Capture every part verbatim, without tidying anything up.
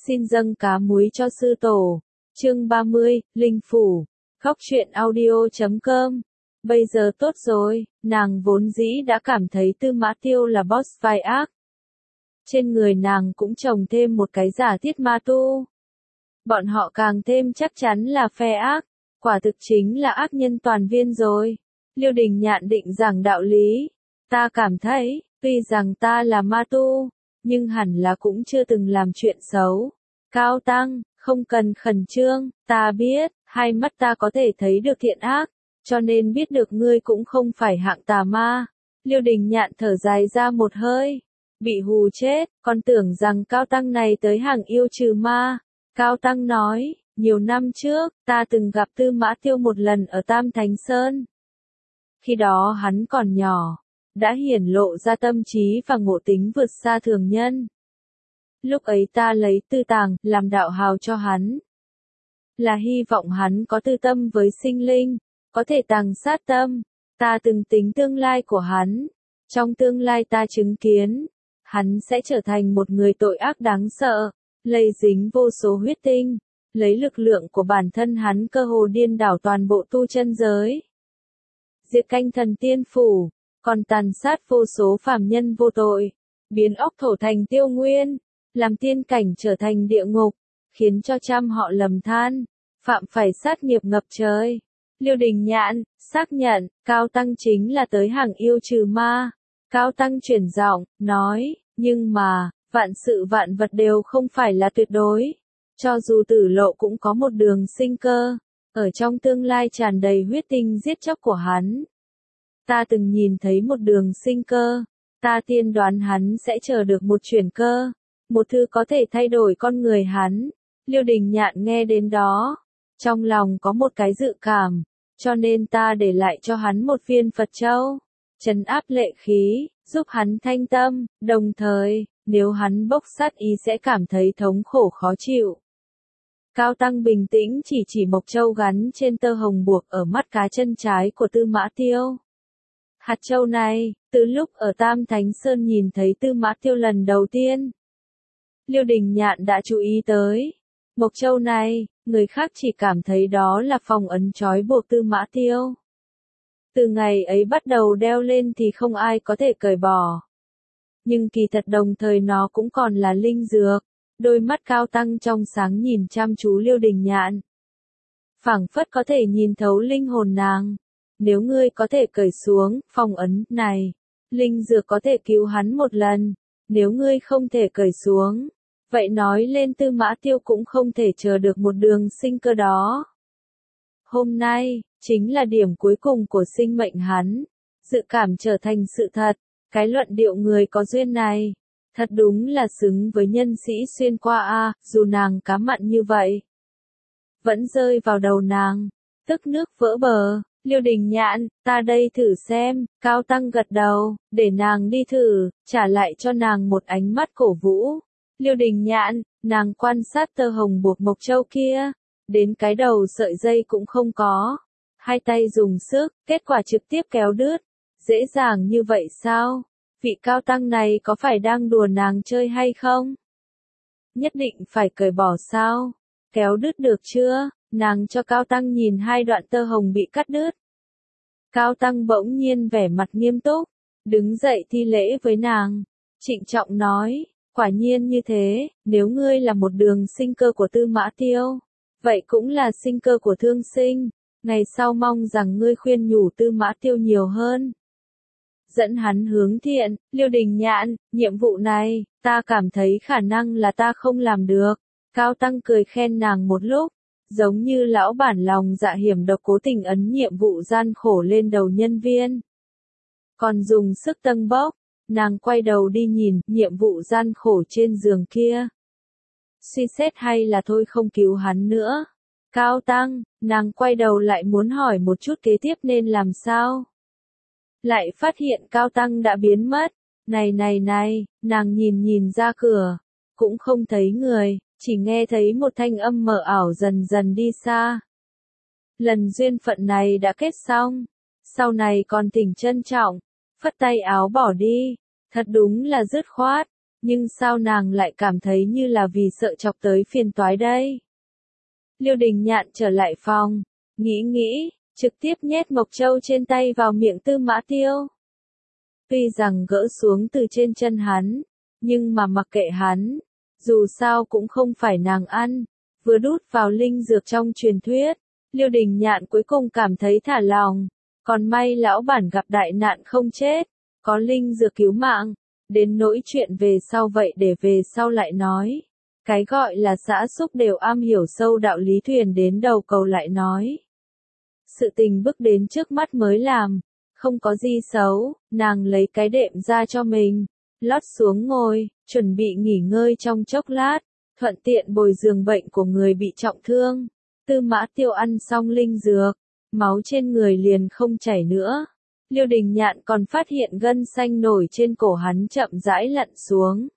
Xin dâng cá muối cho sư tổ. Chương ba mươi, Linh Phủ. Góc truyện audio chấm com. Bây giờ tốt rồi, nàng vốn dĩ đã cảm thấy Tư Mã Tiêu là boss vai ác. Trên người nàng cũng trồng thêm một cái giả thiết ma tu. Bọn họ càng thêm chắc chắn là phe ác, quả thực chính là ác nhân toàn viên rồi. Liêu Đình Nhạn định giảng đạo lý. Ta cảm thấy, tuy rằng ta là ma tu, nhưng hẳn là cũng chưa từng làm chuyện xấu. Cao Tăng, không cần khẩn trương, ta biết, hai mắt ta có thể thấy được thiện ác, cho nên biết được ngươi cũng không phải hạng tà ma. Liêu Đình Nhạn thở dài ra một hơi, bị hù chết, còn tưởng rằng Cao Tăng này tới hàng yêu trừ ma. Cao Tăng nói, nhiều năm trước, ta từng gặp Tư Mã Tiêu một lần ở Tam Thánh Sơn. Khi đó hắn còn nhỏ, đã hiển lộ ra tâm trí và ngộ tính vượt xa thường nhân. Lúc ấy ta lấy tư tàng, làm đạo hào cho hắn. Là hy vọng hắn có tư tâm với sinh linh, có thể tàng sát tâm. Ta từng tính tương lai của hắn. Trong tương lai ta chứng kiến, hắn sẽ trở thành một người tội ác đáng sợ, lây dính vô số huyết tinh, lấy lực lượng của bản thân hắn cơ hồ điên đảo toàn bộ tu chân giới. Diệt canh thần tiên phủ, còn tàn sát vô số phàm nhân vô tội, biến ốc thổ thành tiêu nguyên, làm tiên cảnh trở thành địa ngục, khiến cho trăm họ lầm than, phạm phải sát nghiệp ngập trời. Liêu Đình Nhạn xác nhận, Cao Tăng chính là tới hàng yêu trừ ma. Cao Tăng chuyển giọng, nói, nhưng mà, vạn sự vạn vật đều không phải là tuyệt đối. Cho dù tử lộ cũng có một đường sinh cơ, ở trong tương lai tràn đầy huyết tinh giết chóc của hắn. Ta từng nhìn thấy một đường sinh cơ, ta tiên đoán hắn sẽ chờ được một chuyển cơ, một thứ có thể thay đổi con người hắn. Liêu Đình Nhạn nghe đến đó, trong lòng có một cái dự cảm, cho nên ta để lại cho hắn một viên Phật châu, trấn áp lệ khí, giúp hắn thanh tâm, đồng thời, nếu hắn bốc sát ý sẽ cảm thấy thống khổ khó chịu. Cao Tăng bình tĩnh chỉ chỉ mộc châu gắn trên tơ hồng buộc ở mắt cá chân trái của Tư Mã Tiêu. Hạt châu này, từ lúc ở Tam Thánh Sơn nhìn thấy Tư Mã Tiêu lần đầu tiên, Liêu Đình Nhạn đã chú ý tới. Mộc châu này, người khác chỉ cảm thấy đó là phong ấn trói buộc Tư Mã Tiêu. Từ ngày ấy bắt đầu đeo lên thì không ai có thể cởi bỏ. Nhưng kỳ thật đồng thời nó cũng còn là linh dược. Đôi mắt Cao Tăng trong sáng nhìn chăm chú Liêu Đình Nhạn, phảng phất có thể nhìn thấu linh hồn nàng. Nếu ngươi có thể cởi xuống phong ấn này, linh dược có thể cứu hắn một lần. Nếu ngươi không thể cởi xuống, vậy nói lên Tư Mã Tiêu cũng không thể chờ được một đường sinh cơ đó. Hôm nay, chính là điểm cuối cùng của sinh mệnh hắn. Dự cảm trở thành sự thật. Cái luận điệu người có duyên này, thật đúng là xứng với nhân sĩ xuyên qua a, dù nàng cá mặn như vậy, vẫn rơi vào đầu nàng, tức nước vỡ bờ. Liêu Đình Nhạn, ta đây thử xem. Cao Tăng gật đầu, để nàng đi thử, trả lại cho nàng một ánh mắt cổ vũ. Liêu Đình Nhạn, nàng quan sát tơ hồng buộc mộc châu kia, đến cái đầu sợi dây cũng không có. Hai tay dùng sức, kết quả trực tiếp kéo đứt. Dễ dàng như vậy sao? Vị Cao Tăng này có phải đang đùa nàng chơi hay không? Nhất định phải cởi bỏ sao? Kéo đứt được chưa? Nàng cho Cao Tăng nhìn hai đoạn tơ hồng bị cắt đứt. Cao Tăng bỗng nhiên vẻ mặt nghiêm túc, đứng dậy thi lễ với nàng, trịnh trọng nói, quả nhiên như thế, nếu ngươi là một đường sinh cơ của Tư Mã Tiêu, vậy cũng là sinh cơ của thương sinh, ngày sau mong rằng ngươi khuyên nhủ Tư Mã Tiêu nhiều hơn. Dẫn hắn hướng thiện. Liêu Đình Nhạn, nhiệm vụ này, ta cảm thấy khả năng là ta không làm được. Cao Tăng cười khen nàng một lúc, giống như lão bản lòng dạ hiểm độc cố tình ấn nhiệm vụ gian khổ lên đầu nhân viên. Còn dùng sức tâng bốc, nàng quay đầu đi nhìn nhiệm vụ gian khổ trên giường kia. Suy xét hay là thôi không cứu hắn nữa. Cao Tăng, nàng quay đầu lại muốn hỏi một chút kế tiếp nên làm sao. Lại phát hiện Cao Tăng đã biến mất. Này này này, nàng nhìn nhìn ra cửa, cũng không thấy người, chỉ nghe thấy một thanh âm mờ ảo dần dần đi xa. Lần duyên phận này đã kết xong, sau này còn thỉnh trân trọng, phất tay áo bỏ đi, thật đúng là dứt khoát, nhưng sao nàng lại cảm thấy như là vì sợ chọc tới phiền toái đây? Liêu Đình Nhạn trở lại phòng, nghĩ nghĩ, trực tiếp nhét mộc châu trên tay vào miệng Tư Mã Tiêu. Tuy rằng gỡ xuống từ trên chân hắn, nhưng mà mặc kệ hắn, dù sao cũng không phải nàng ăn, vừa đút vào linh dược trong truyền thuyết, Liêu Đình Nhạn cuối cùng cảm thấy thả lòng, còn may lão bản gặp đại nạn không chết, có linh dược cứu mạng, đến nỗi chuyện về sau vậy để về sau lại nói. Cái gọi là xã xúc đều am hiểu sâu đạo lý, thuyền đến đầu cầu lại nói. Sự tình bước đến trước mắt mới làm, không có gì xấu, nàng lấy cái đệm ra cho mình, lót xuống ngồi, chuẩn bị nghỉ ngơi trong chốc lát, thuận tiện bồi giường bệnh của người bị trọng thương. Tư Mã Tiêu ăn xong linh dược, máu trên người liền không chảy nữa. Liêu Đình Nhạn còn phát hiện gân xanh nổi trên cổ hắn chậm rãi lặn xuống.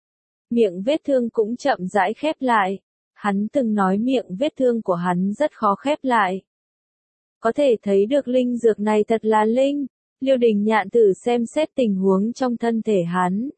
Miệng vết thương cũng chậm rãi khép lại. Hắn từng nói miệng vết thương của hắn rất khó khép lại. Có thể thấy được linh dược này thật là linh. Liêu Đình Nhạn thử xem xét tình huống trong thân thể hắn.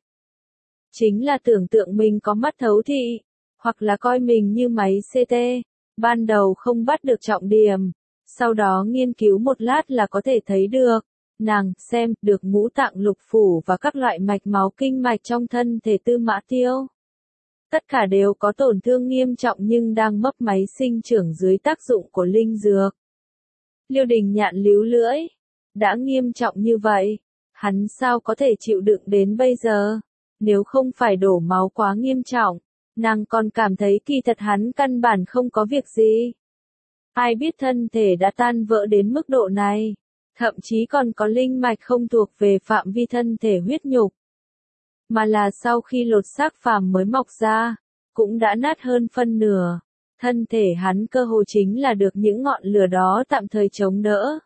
Chính là tưởng tượng mình có mắt thấu thị, hoặc là coi mình như máy xê tê. Ban đầu không bắt được trọng điểm, sau đó nghiên cứu một lát là có thể thấy được. Nàng xem được ngũ tạng lục phủ và các loại mạch máu kinh mạch trong thân thể Tư Mã Tiêu. Tất cả đều có tổn thương nghiêm trọng nhưng đang mấp máy sinh trưởng dưới tác dụng của linh dược. Liêu Đình Nhạn líu lưỡi. Đã nghiêm trọng như vậy, hắn sao có thể chịu đựng đến bây giờ? Nếu không phải đổ máu quá nghiêm trọng, nàng còn cảm thấy kỳ thật hắn căn bản không có việc gì. Ai biết thân thể đã tan vỡ đến mức độ này, thậm chí còn có linh mạch không thuộc về phạm vi thân thể huyết nhục, mà là sau khi lột xác phàm mới mọc ra, cũng đã nát hơn phân nửa. Thân thể hắn cơ hồ chính là được những ngọn lửa đó tạm thời chống đỡ.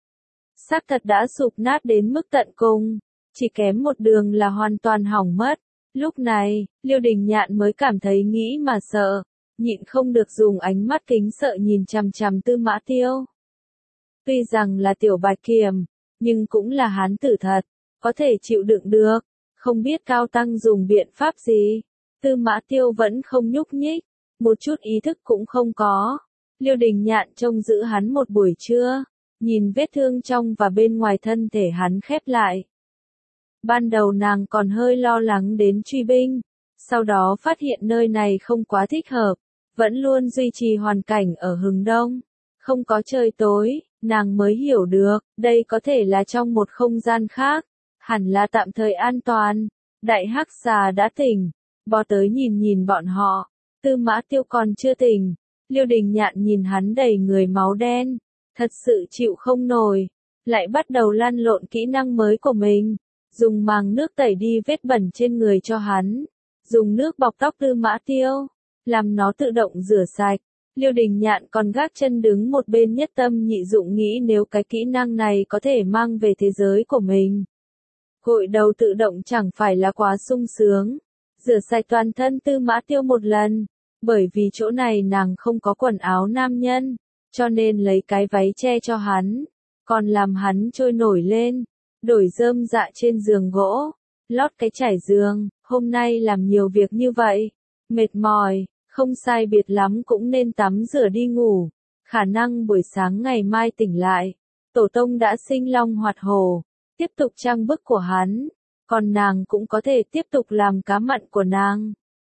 Xác thật đã sụp nát đến mức tận cùng, chỉ kém một đường là hoàn toàn hỏng mất. Lúc này, Liêu Đình Nhạn mới cảm thấy nghĩ mà sợ, nhịn không được dùng ánh mắt kính sợ nhìn chằm chằm Tư Mã Tiêu. Tuy rằng là tiểu bạch kiểm, nhưng cũng là hán tử thật, có thể chịu đựng được, không biết cao tăng dùng biện pháp gì. Tư Mã Tiêu vẫn không nhúc nhích, một chút ý thức cũng không có. Liêu Đình Nhạn trông giữ hắn một buổi trưa, nhìn vết thương trong và bên ngoài thân thể hắn khép lại. Ban đầu nàng còn hơi lo lắng đến truy binh, sau đó phát hiện nơi này không quá thích hợp, vẫn luôn duy trì hoàn cảnh ở hướng đông, không có trời tối, nàng mới hiểu được, đây có thể là trong một không gian khác, hẳn là tạm thời an toàn. Đại hắc xà đã tỉnh, bò tới nhìn nhìn bọn họ, Tư Mã Tiêu còn chưa tỉnh. Liêu Đình Nhạn nhìn hắn đầy người máu đen, thật sự chịu không nổi, lại bắt đầu lăn lộn kỹ năng mới của mình, dùng màng nước tẩy đi vết bẩn trên người cho hắn, dùng nước bọc tóc Tư Mã Tiêu, làm nó tự động rửa sạch. Liêu Đình Nhạn còn gác chân đứng một bên nhất tâm nhị dụng nghĩ nếu cái kỹ năng này có thể mang về thế giới của mình. Gội đầu tự động chẳng phải là quá sung sướng, rửa sạch toàn thân Tư Mã Tiêu một lần. Bởi vì chỗ này nàng không có quần áo nam nhân, cho nên lấy cái váy che cho hắn, còn làm hắn trôi nổi lên, đổi rơm dạ trên giường gỗ, lót cái trải giường. Hôm nay làm nhiều việc như vậy, mệt mỏi, không sai biệt lắm cũng nên tắm rửa đi ngủ, khả năng buổi sáng ngày mai tỉnh lại, tổ tông đã sinh long hoạt hổ, tiếp tục trang bức của hắn, còn nàng cũng có thể tiếp tục làm cá mặn của nàng.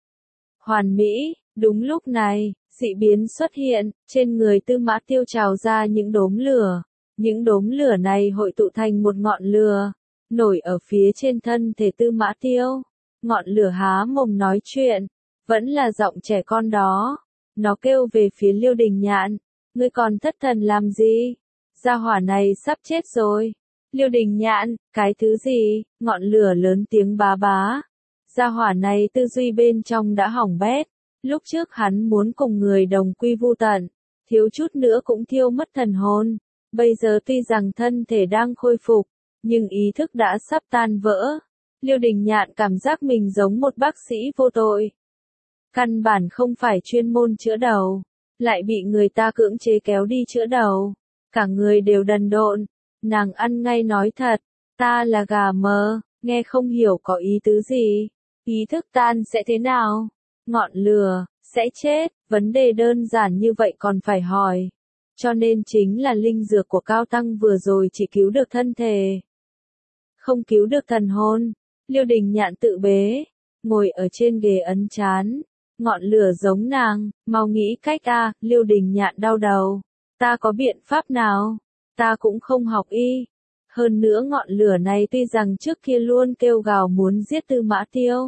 Hoàn mỹ. Đúng lúc này, dị biến xuất hiện, trên người Tư Mã Tiêu trào ra những đốm lửa. Những đốm lửa này hội tụ thành một ngọn lửa, nổi ở phía trên thân thể Tư Mã Tiêu. Ngọn lửa há mồm nói chuyện, vẫn là giọng trẻ con đó. Nó kêu về phía Liêu Đình Nhạn, ngươi còn thất thần làm gì? Gia hỏa này sắp chết rồi. Liêu Đình Nhạn, cái thứ gì? Ngọn lửa lớn tiếng bá bá. Gia hỏa này tư duy bên trong đã hỏng bét. Lúc trước hắn muốn cùng người đồng quy vu tận, thiếu chút nữa cũng thiêu mất thần hồn. Bây giờ tuy rằng thân thể đang khôi phục, nhưng ý thức đã sắp tan vỡ. Liêu Đình Nhạn cảm giác mình giống một bác sĩ vô tội. Căn bản không phải chuyên môn chữa đầu, lại bị người ta cưỡng chế kéo đi chữa đầu. Cả người đều đần độn, nàng ăn ngay nói thật, ta là gà mờ, nghe không hiểu có ý tứ gì. Ý thức tan sẽ thế nào? Ngọn lửa, sẽ chết, vấn đề đơn giản như vậy còn phải hỏi. Cho nên chính là linh dược của Cao Tăng vừa rồi chỉ cứu được thân thể. Không cứu được thần hồn. Liêu Đình Nhạn tự bế, ngồi ở trên ghế ấn chán. Ngọn lửa giống nàng, mau nghĩ cách a. Liêu Đình Nhạn đau đầu. Ta có biện pháp nào? Ta cũng không học y. Hơn nữa ngọn lửa này tuy rằng trước kia luôn kêu gào muốn giết Tư Mã Tiêu.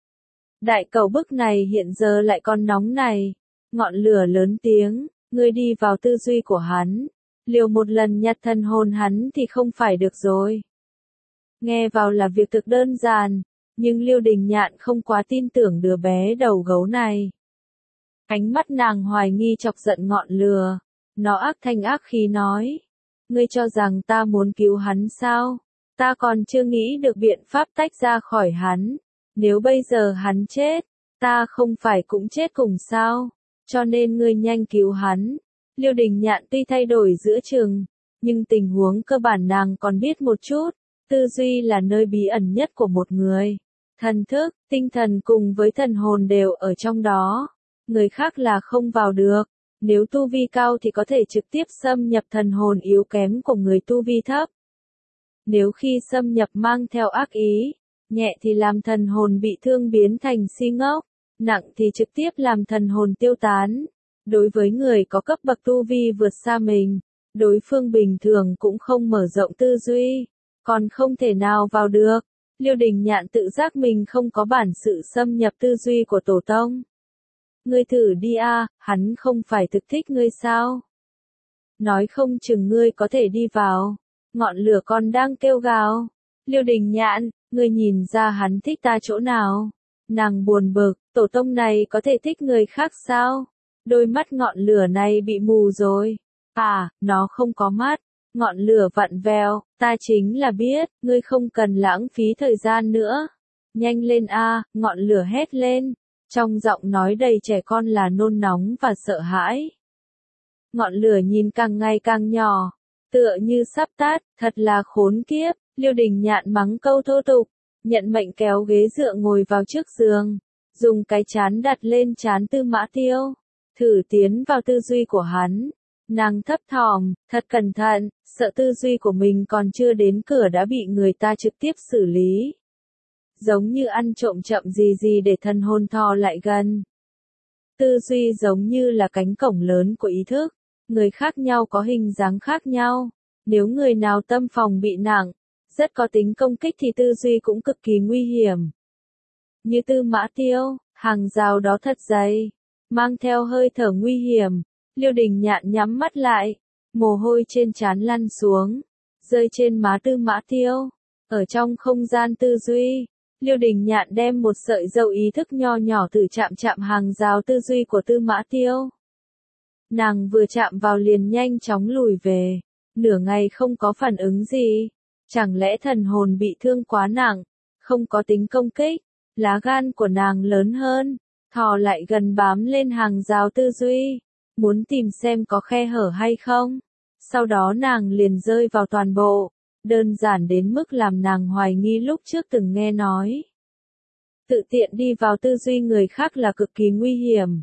Đại cầu bức này hiện giờ lại còn nóng này. Ngọn lửa lớn tiếng, ngươi đi vào tư duy của hắn. Liều một lần nhặt thần hồn hắn thì không phải được rồi. Nghe vào là việc thực đơn giản, nhưng Liêu Đình Nhạn không quá tin tưởng đứa bé đầu gấu này. Ánh mắt nàng hoài nghi chọc giận ngọn lửa. Nó ác thanh ác khí nói. Ngươi cho rằng ta muốn cứu hắn sao? Ta còn chưa nghĩ được biện pháp tách ra khỏi hắn. Nếu bây giờ hắn chết, ta không phải cũng chết cùng sao? Cho nên ngươi nhanh cứu hắn. Liêu Đình Nhạn tuy thay đổi giữa chừng, nhưng tình huống cơ bản nàng còn biết một chút. Tư duy là nơi bí ẩn nhất của một người. Thần thức, tinh thần cùng với thần hồn đều ở trong đó. Người khác là không vào được. Nếu tu vi cao thì có thể trực tiếp xâm nhập thần hồn yếu kém của người tu vi thấp. Nếu khi xâm nhập mang theo ác ý, nhẹ thì làm thần hồn bị thương biến thành si ngốc, nặng thì trực tiếp làm thần hồn tiêu tán. Đối với người có cấp bậc tu vi vượt xa mình, đối phương bình thường cũng không mở rộng tư duy, còn không thể nào vào được. Liêu Đình Nhạn tự giác mình không có bản sự xâm nhập tư duy của tổ tông. Ngươi thử đi a, hắn không phải thực thích ngươi sao? Nói không chừng ngươi có thể đi vào. Ngọn lửa còn đang kêu gào. Liêu Đình Nhạn, ngươi nhìn ra hắn thích ta chỗ nào? Nàng buồn bực, tổ tông này có thể thích người khác sao? Đôi mắt ngọn lửa này bị mù rồi. À, nó không có mắt. Ngọn lửa vặn vẹo, ta chính là biết, ngươi không cần lãng phí thời gian nữa. Nhanh lên a, ngọn lửa hét lên. Trong giọng nói đầy trẻ con là nôn nóng và sợ hãi. Ngọn lửa nhìn càng ngày càng nhỏ, tựa như sắp tắt, thật là khốn kiếp. Liêu Đình Nhạn mắng câu thô tục, nhận mệnh kéo ghế dựa ngồi vào trước giường, dùng cái chán đặt lên chán Tư Mã Tiêu, thử tiến vào tư duy của hắn. Nàng thấp thỏm, thật cẩn thận, sợ tư duy của mình còn chưa đến cửa đã bị người ta trực tiếp xử lý. Giống như ăn trộm chậm gì gì để thần hồn thò lại gần. Tư duy giống như là cánh cổng lớn của ý thức, người khác nhau có hình dáng khác nhau. Nếu người nào tâm phòng bị nặng, rất có tính công kích thì tư duy cũng cực kỳ nguy hiểm. Như Tư Mã Tiêu, hàng rào đó thật dày, mang theo hơi thở nguy hiểm. Liêu Đình Nhạn nhắm mắt lại, mồ hôi trên trán lăn xuống, rơi trên má Tư Mã Tiêu. Ở trong không gian tư duy, Liêu Đình Nhạn đem một sợi dầu ý thức nho nhỏ thử chạm chạm hàng rào tư duy của Tư Mã Tiêu. Nàng vừa chạm vào liền nhanh chóng lùi về, nửa ngày không có phản ứng gì. Chẳng lẽ thần hồn bị thương quá nặng, không có tính công kích, lá gan của nàng lớn hơn, thò lại gần bám lên hàng rào tư duy, muốn tìm xem có khe hở hay không. Sau đó nàng liền rơi vào toàn bộ, đơn giản đến mức làm nàng hoài nghi lúc trước từng nghe nói. Tự tiện đi vào tư duy người khác là cực kỳ nguy hiểm.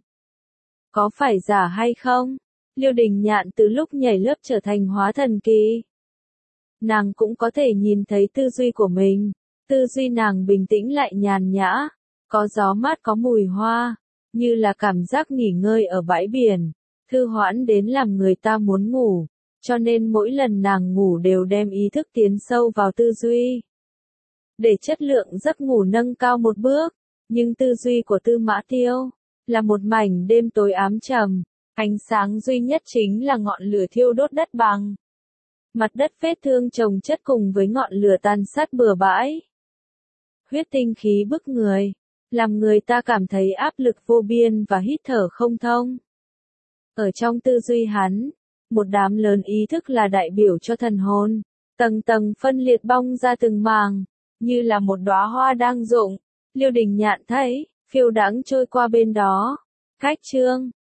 Có phải giả hay không? Liêu Đình Nhạn từ lúc nhảy lớp trở thành hóa thần kỳ. Nàng cũng có thể nhìn thấy tư duy của mình, tư duy nàng bình tĩnh lại nhàn nhã, có gió mát có mùi hoa, như là cảm giác nghỉ ngơi ở bãi biển, thư hoãn đến làm người ta muốn ngủ, cho nên mỗi lần nàng ngủ đều đem ý thức tiến sâu vào tư duy. Để chất lượng giấc ngủ nâng cao một bước, nhưng tư duy của Tư Mã Tiêu là một mảnh đêm tối ám trầm, ánh sáng duy nhất chính là ngọn lửa thiêu đốt đất bằng. Mặt đất vết thương chồng chất cùng với ngọn lửa tàn sát bừa bãi. Huyết tinh khí bức người, làm người ta cảm thấy áp lực vô biên và hít thở không thông. Ở trong tư duy hắn, một đám lớn ý thức là đại biểu cho thần hồn, tầng tầng phân liệt bong ra từng màng, như là một đóa hoa đang rụng. Liêu Đình Nhạn thấy, phiêu đãng trôi qua bên đó. Cách chương